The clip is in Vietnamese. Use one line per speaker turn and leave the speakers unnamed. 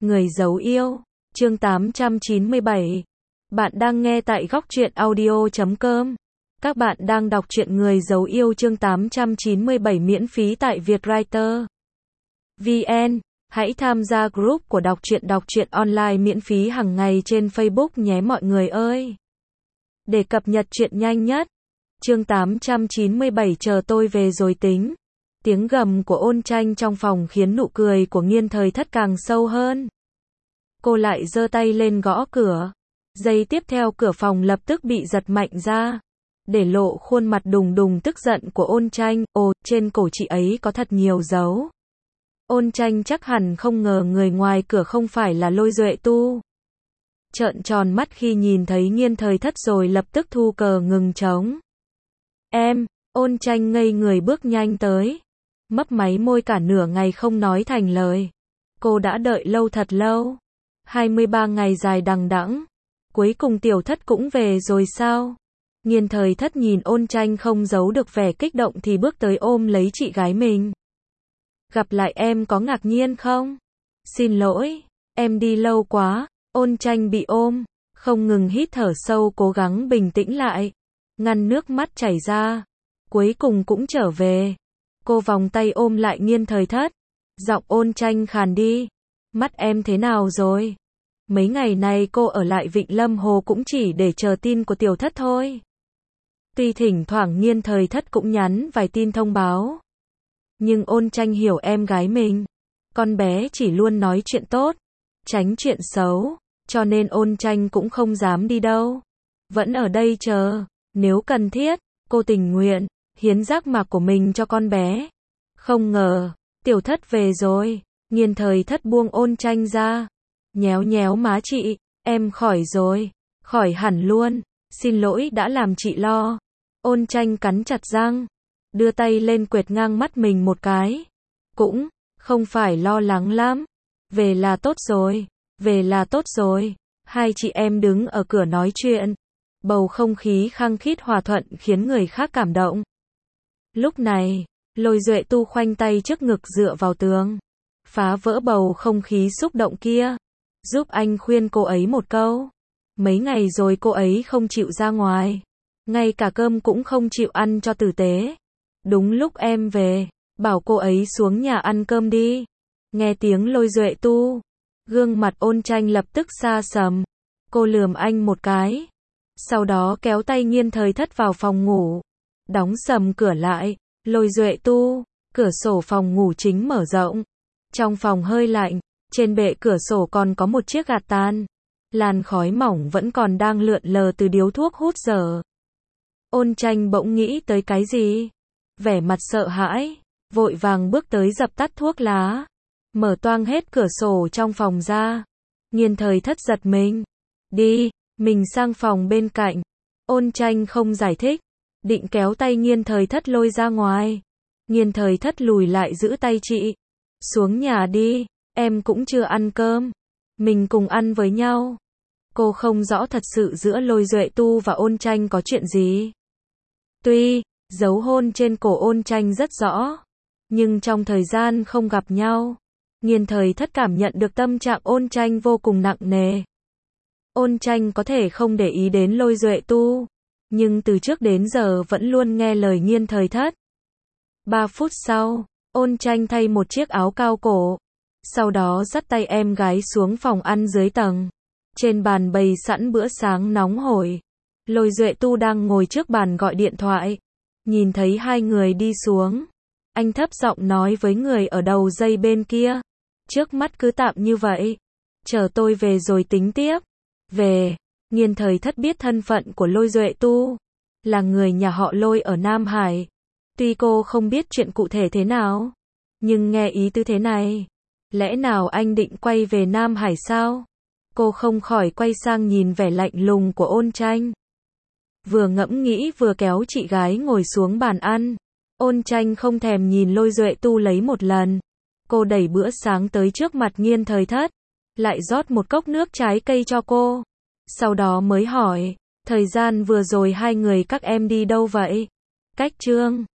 Người giấu yêu, chương 897. Bạn đang nghe tại góc truyện audio.com. Các bạn đang đọc truyện Người giấu yêu chương 897 miễn phí tại Vietwriter VN. Hãy tham gia group của đọc truyện online miễn phí hàng ngày trên Facebook nhé mọi người ơi. Để cập nhật truyện nhanh nhất. Chương 897 chờ tôi về rồi tính. Tiếng gầm của Ôn Tranh trong phòng khiến nụ cười của Nghiên Thời Thất càng sâu hơn. Cô lại giơ tay lên gõ cửa. Giây tiếp theo cửa phòng lập tức bị giật mạnh ra, để lộ khuôn mặt đùng đùng tức giận của Ôn Tranh. Ồ, trên cổ chị ấy có thật nhiều dấu. Ôn Tranh chắc hẳn không ngờ người ngoài cửa không phải là Lôi Duệ Tu. Trợn tròn mắt khi nhìn thấy Nghiên Thời Thất rồi lập tức thu cờ ngừng trống. Ôn Tranh ngây người bước nhanh tới. Mấp máy môi cả nửa ngày không nói thành lời. Cô đã đợi lâu thật lâu. 23 ngày dài đằng đẵng. Cuối cùng Tiểu Thất cũng về rồi sao? Nghiên Thời Thất nhìn Ôn Tranh không giấu được vẻ kích động thì bước tới ôm lấy chị gái mình. Gặp lại em có ngạc nhiên không? Xin lỗi, em đi lâu quá. Ôn Tranh bị ôm, không ngừng hít thở sâu cố gắng bình tĩnh lại. Ngăn nước mắt chảy ra. Cuối cùng cũng trở về. Cô vòng tay ôm lại Nghiên Thời Thất. Giọng Ôn Tranh khàn đi. Mắt em thế nào rồi? Mấy ngày này cô ở lại Vịnh Lâm Hồ cũng chỉ để chờ tin của Tiểu Thất thôi. Tuy thỉnh thoảng Nghiên Thời Thất cũng nhắn vài tin thông báo. Nhưng Ôn Tranh hiểu em gái mình. Con bé chỉ luôn nói chuyện tốt, tránh chuyện xấu. Cho nên Ôn Tranh cũng không dám đi đâu. Vẫn ở đây chờ. Nếu cần thiết, cô tình nguyện hiến giác mạc của mình cho con bé. Không ngờ, Tiểu Thất về rồi. Nghiên Thời Thất buông Ôn Tranh ra. Nhéo nhéo má chị. Em khỏi rồi. Khỏi hẳn luôn. Xin lỗi đã làm chị lo. Ôn Tranh cắn chặt răng. Đưa tay lên quệt ngang mắt mình một cái. Cũng không phải lo lắng lắm. Về là tốt rồi. Về là tốt rồi. Hai chị em đứng ở cửa nói chuyện. Bầu không khí khăng khít hòa thuận khiến người khác cảm động. Lúc này, Lôi Duệ Tu khoanh tay trước ngực dựa vào tường. Phá vỡ bầu không khí xúc động kia. Giúp anh khuyên cô ấy một câu. Mấy ngày rồi cô ấy không chịu ra ngoài. Ngay cả cơm cũng không chịu ăn cho tử tế. Đúng lúc em về, bảo cô ấy xuống nhà ăn cơm đi. Nghe tiếng Lôi Duệ Tu, gương mặt Ôn Tranh lập tức xa sầm. Cô lườm anh một cái. Sau đó kéo tay Nghiên Thời Thất vào phòng ngủ. Đóng sầm cửa lại. Lôi Duệ Tu, cửa sổ phòng ngủ chính mở rộng. Trong phòng hơi lạnh, trên bệ cửa sổ còn có một chiếc gạt tàn. Làn khói mỏng vẫn còn đang lượn lờ từ điếu thuốc hút dở. Ôn Tranh bỗng nghĩ tới cái gì? Vẻ mặt sợ hãi, vội vàng bước tới dập tắt thuốc lá. Mở toang hết cửa sổ trong phòng ra. Nghiên Thời Thất giật mình. Đi, mình sang phòng bên cạnh. Ôn Tranh không giải thích. Định kéo tay Nghiên Thời Thất lôi ra ngoài. Nghiên Thời Thất lùi lại giữ tay chị. Xuống nhà đi, em cũng chưa ăn cơm. Mình cùng ăn với nhau. Cô không rõ thật sự giữa Lôi Duệ Tu và Ôn Tranh có chuyện gì. Tuy, dấu hôn trên cổ Ôn Tranh rất rõ. Nhưng trong thời gian không gặp nhau, Nghiên Thời Thất cảm nhận được tâm trạng Ôn Tranh vô cùng nặng nề. Ôn Tranh có thể không để ý đến Lôi Duệ Tu. Nhưng từ trước đến giờ vẫn luôn nghe lời Nghiên Thời Thất. 3 phút sau, Ôn Tranh thay một chiếc áo cao cổ. Sau đó dắt tay em gái xuống phòng ăn dưới tầng. Trên bàn bày sẵn bữa sáng nóng hổi. Lôi Duệ Tu đang ngồi trước bàn gọi điện thoại. Nhìn thấy hai người đi xuống. Anh thấp giọng nói với người ở đầu dây bên kia. Trước mắt cứ tạm như vậy. Chờ tôi về rồi tính tiếp. Về. Nghiên Thời Thất biết thân phận của Lôi Duệ Tu. Là người nhà họ Lôi ở Nam Hải. Tuy cô không biết chuyện cụ thể thế nào. Nhưng nghe ý tứ thế này. Lẽ nào anh định quay về Nam Hải sao? Cô không khỏi quay sang nhìn vẻ lạnh lùng của Ôn Tranh. Vừa ngẫm nghĩ vừa kéo chị gái ngồi xuống bàn ăn. Ôn Tranh không thèm nhìn Lôi Duệ Tu lấy một lần. Cô đẩy bữa sáng tới trước mặt Nghiên Thời Thất. Lại rót một cốc nước trái cây cho cô. Sau đó mới hỏi. Thời gian vừa rồi hai người các em đi đâu vậy? Cách Trương.